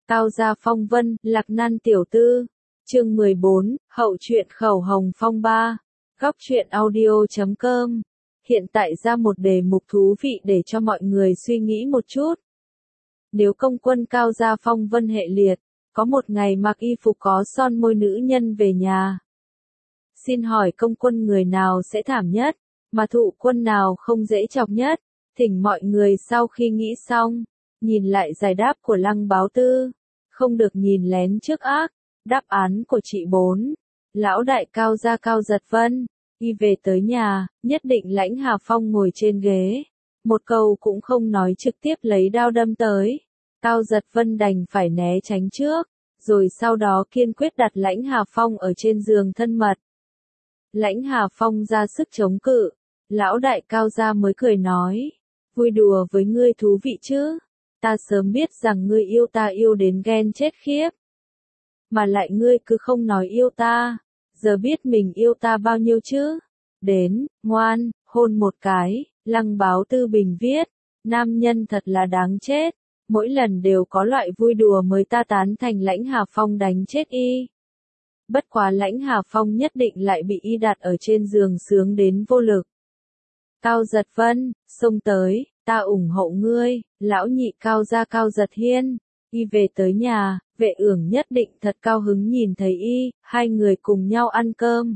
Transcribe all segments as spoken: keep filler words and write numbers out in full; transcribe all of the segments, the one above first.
Cao gia phong vân, Lạc Nan tiểu tư. Chương mười bốn, hậu truyện khẩu hồng phong ba. Góc truyện audio chấm com. Hiện tại ra một đề mục thú vị để cho mọi người suy nghĩ một chút. Nếu công quân Cao gia phong vân hệ liệt, có một ngày mặc y phục có son môi nữ nhân về nhà. Xin hỏi công quân người nào sẽ thảm nhất, mà thụ quân nào không dễ chọc nhất? Thỉnh mọi người sau khi nghĩ xong, nhìn lại giải đáp của Lăng Báo Tư. Không được nhìn lén trước ác. Đáp án của chị bốn. Lão đại Cao gia Cao Giật Vân. Y về tới nhà, nhất định lãnh Hà Phong ngồi trên ghế. Một câu cũng không nói trực tiếp lấy đao đâm tới. Cao Giật Vân đành phải né tránh trước, rồi sau đó kiên quyết đặt lãnh Hà Phong ở trên giường thân mật. Lãnh Hà Phong ra sức chống cự. Lão đại Cao gia mới cười nói. Vui đùa với ngươi thú vị chứ. Ta sớm biết rằng ngươi yêu ta yêu đến ghen chết khiếp. Mà lại ngươi cứ không nói yêu ta. Giờ biết mình yêu ta bao nhiêu chứ. Đến, ngoan, hôn một cái. Lăng Báo Tư bình viết. Nam nhân thật là đáng chết. Mỗi lần đều có loại vui đùa mới ta tán thành lãnh Hà Phong đánh chết y. Bất quá lãnh Hà Phong nhất định lại bị y đặt ở trên giường sướng đến vô lực. Cao Giật Vân, xông tới, ta ủng hộ ngươi. Lão nhị Cao gia Cao Giật Hiên. Y về tới nhà, Vệ Ưởng nhất định thật cao hứng nhìn thấy y, hai người cùng nhau ăn cơm.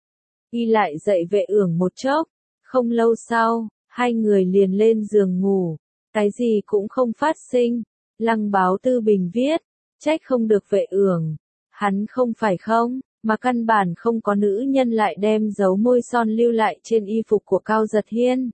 Y lại dạy Vệ Ưởng một chốc, không lâu sau, hai người liền lên giường ngủ, cái gì cũng không phát sinh. Lăng Báo Tư bình viết, trách không được Vệ Ưởng, hắn không phải không, mà căn bản không có nữ nhân lại đem dấu môi son lưu lại trên y phục của Cao Giật Hiên.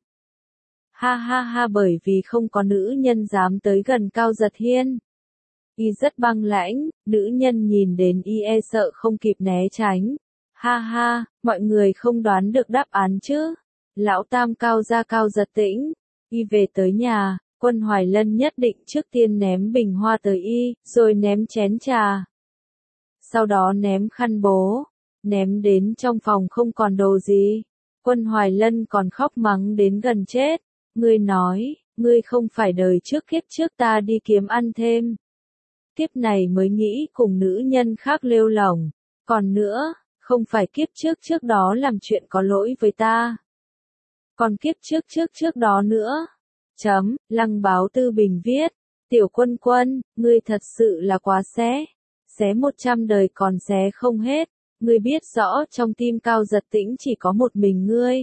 Ha ha ha, bởi vì không có nữ nhân dám tới gần Cao Giật Hiên. Y rất băng lãnh, nữ nhân nhìn đến y e sợ không kịp né tránh. Ha ha, mọi người không đoán được đáp án chứ. Lão tam Cao gia Cao Giật Tĩnh. Y về tới nhà, Quân Hoài Lân nhất định trước tiên ném bình hoa tới y, rồi ném chén trà. Sau đó ném khăn bố, ném đến trong phòng không còn đồ gì. Quân Hoài Lân còn khóc mắng đến gần chết. Ngươi nói, ngươi không phải đời trước kiếp trước ta đi kiếm ăn thêm. Kiếp này mới nghĩ cùng nữ nhân khác lêu lỏng. Còn nữa, không phải kiếp trước trước đó làm chuyện có lỗi với ta. Còn kiếp trước trước trước đó nữa. Chấm, Lăng Báo Tư bình viết. Tiểu Quân Quân, ngươi thật sự là quá xé. Xé một trăm đời còn xé không hết. Ngươi biết rõ trong tim Cao Giật Tĩnh chỉ có một mình ngươi.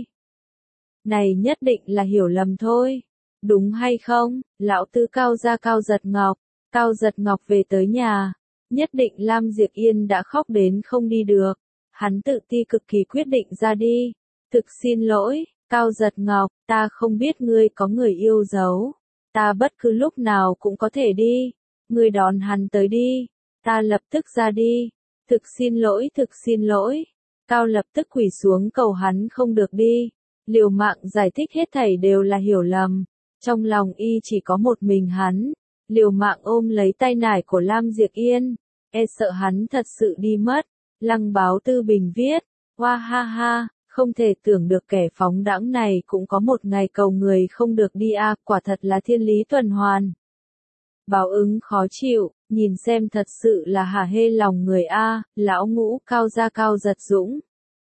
Này nhất định là hiểu lầm thôi. Đúng hay không, lão tư Cao gia Cao Giật Ngọc. Cao Giật Ngọc về tới nhà. Nhất định Lam Diệp Yên đã khóc đến không đi được. Hắn tự ti cực kỳ quyết định ra đi. Thực xin lỗi, Cao Giật Ngọc, ta không biết ngươi có người yêu dấu. Ta bất cứ lúc nào cũng có thể đi. Ngươi đón hắn tới đi. Ta lập tức ra đi. Thực xin lỗi, thực xin lỗi. Cao lập tức quỳ xuống cầu hắn không được đi. Liều mạng giải thích hết thảy đều là hiểu lầm. Trong lòng y chỉ có một mình hắn. Liều mạng ôm lấy tay nải của Lam Diệp Yên. E sợ hắn thật sự đi mất. Lăng Báo Tư bình viết. Hoa ha ha, không thể tưởng được kẻ phóng đãng này cũng có một ngày cầu người không được đi a, à, quả thật là thiên lý tuần hoàn. Báo ứng khó chịu, nhìn xem thật sự là hả hê lòng người a, à, lão ngũ Cao gia Cao Giật Dũng.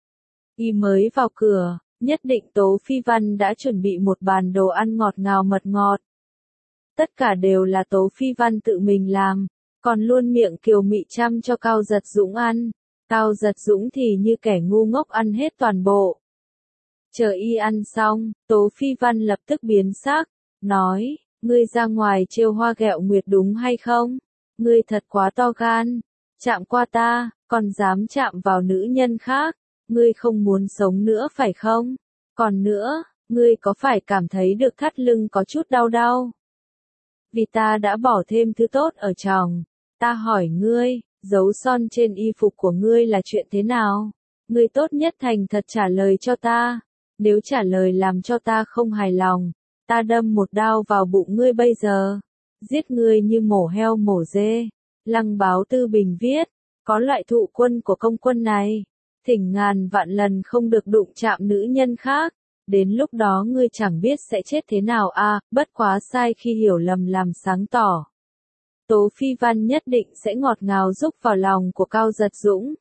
Y mới vào cửa, nhất định Tố Phi Văn đã chuẩn bị một bàn đồ ăn ngọt ngào mật ngọt. Tất cả đều là Tố Phi Văn tự mình làm, còn luôn miệng kiều mị chăm cho Cao Giật Dũng ăn. Cao Giật Dũng thì như kẻ ngu ngốc ăn hết toàn bộ. Chờ y ăn xong, Tố Phi Văn lập tức biến sắc, nói, ngươi ra ngoài trêu hoa ghẹo nguyệt đúng hay không? Ngươi thật quá to gan, chạm qua ta, còn dám chạm vào nữ nhân khác, ngươi không muốn sống nữa phải không? Còn nữa, ngươi có phải cảm thấy được thắt lưng có chút đau đau? Vì ta đã bỏ thêm thứ tốt ở trong. Ta hỏi ngươi, dấu son trên y phục của ngươi là chuyện thế nào? Ngươi tốt nhất thành thật trả lời cho ta. Nếu trả lời làm cho ta không hài lòng, ta đâm một đao vào bụng ngươi bây giờ. Giết ngươi như mổ heo mổ dê. Lăng Báo Tư bình viết, có loại thụ quân của công quân này. Thỉnh ngàn vạn lần không được đụng chạm nữ nhân khác. Đến lúc đó ngươi chẳng biết sẽ chết thế nào a, à, bất quá sai khi hiểu lầm làm sáng tỏ. Tố Phi Văn nhất định sẽ ngọt ngào rúc vào lòng của Cao Giật Dũng.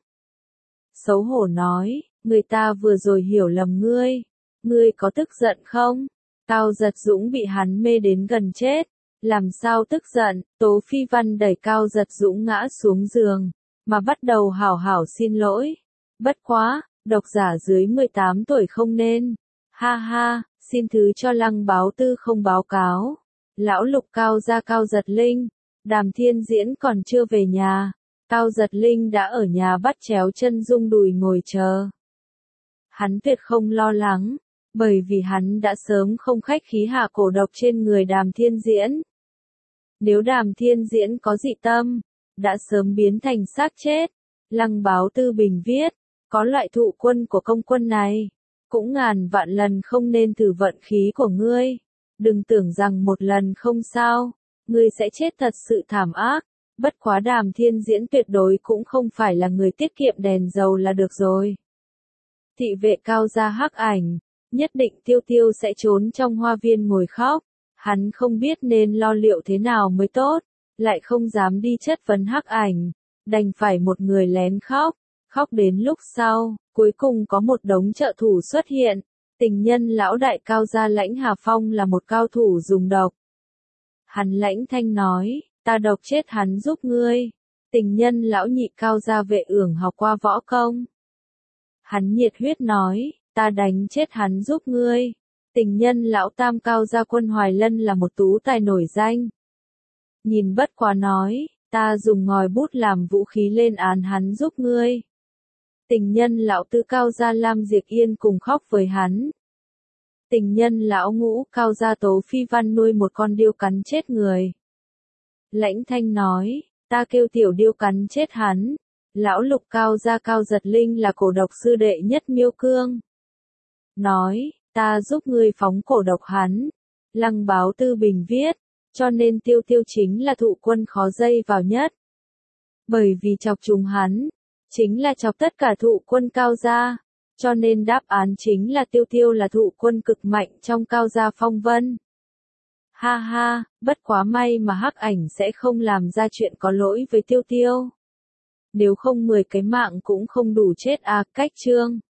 Xấu hổ nói, người ta vừa rồi hiểu lầm ngươi, ngươi có tức giận không? Cao Giật Dũng bị hắn mê đến gần chết, làm sao tức giận? Tố Phi Văn đẩy Cao Giật Dũng ngã xuống giường, mà bắt đầu hảo hảo xin lỗi. Bất quá, độc giả dưới mười tám tuổi không nên. Ha ha, xin thứ cho Lăng Báo Tư không báo cáo. Lão Lục Cao gia Cao Giật Linh, Đàm Thiên Diễn còn chưa về nhà, Cao Giật Linh đã ở nhà bắt chéo chân rung đùi ngồi chờ. Hắn tuyệt không lo lắng, bởi vì hắn đã sớm không khách khí hạ cổ độc trên người Đàm Thiên Diễn. Nếu Đàm Thiên Diễn có dị tâm, đã sớm biến thành xác chết. Lăng Báo Tư bình viết, có loại thụ quân của công quân này, cũng ngàn vạn lần không nên thử vận khí của ngươi. Đừng tưởng rằng một lần không sao, ngươi sẽ chết thật sự thảm ác. Bất quá Đàm Thiên Diễn tuyệt đối cũng không phải là người tiết kiệm đèn dầu là được rồi. Thị vệ Cao gia Hắc Ảnh, nhất định Tiêu Tiêu sẽ trốn trong hoa viên ngồi khóc. Hắn không biết nên lo liệu thế nào mới tốt, lại không dám đi chất vấn Hắc Ảnh, đành phải một người lén khóc. Khóc đến lúc sau, cuối cùng có một đống trợ thủ xuất hiện. Tình nhân lão đại Cao gia Lãnh Hà Phong là một cao thủ dùng độc. Hắn lãnh thanh nói, ta độc chết hắn giúp ngươi. Tình nhân lão nhị Cao gia Vệ Ưởng học qua võ công. Hắn nhiệt huyết nói, ta đánh chết hắn giúp ngươi. Tình nhân lão tam Cao gia Quân Hoài Lân là một tú tài nổi danh. Nhìn bất quá nói, ta dùng ngòi bút làm vũ khí lên án hắn giúp ngươi. Tình nhân lão tứ Cao gia Lam Diệp Yên cùng khóc với hắn. Tình nhân lão ngũ Cao gia Tố Phi Văn nuôi một con điêu cắn chết người. Lãnh thanh nói, ta kêu tiểu điêu cắn chết hắn. Lão Lục Cao gia Cao Giật Linh là cổ độc sư đệ nhất Miêu Cương. Nói, ta giúp ngươi phóng cổ độc hắn. Lăng Báo Tư bình viết, cho nên Tiêu Tiêu chính là thụ quân khó dây vào nhất. Bởi vì chọc trúng hắn, chính là chọc tất cả thụ quân Cao gia, cho nên đáp án chính là Tiêu Tiêu là thụ quân cực mạnh trong Cao gia phong vân. Ha ha, bất quá may mà Hắc Ảnh sẽ không làm ra chuyện có lỗi với Tiêu Tiêu. Nếu không mười cái mạng cũng không đủ chết à, cách chương.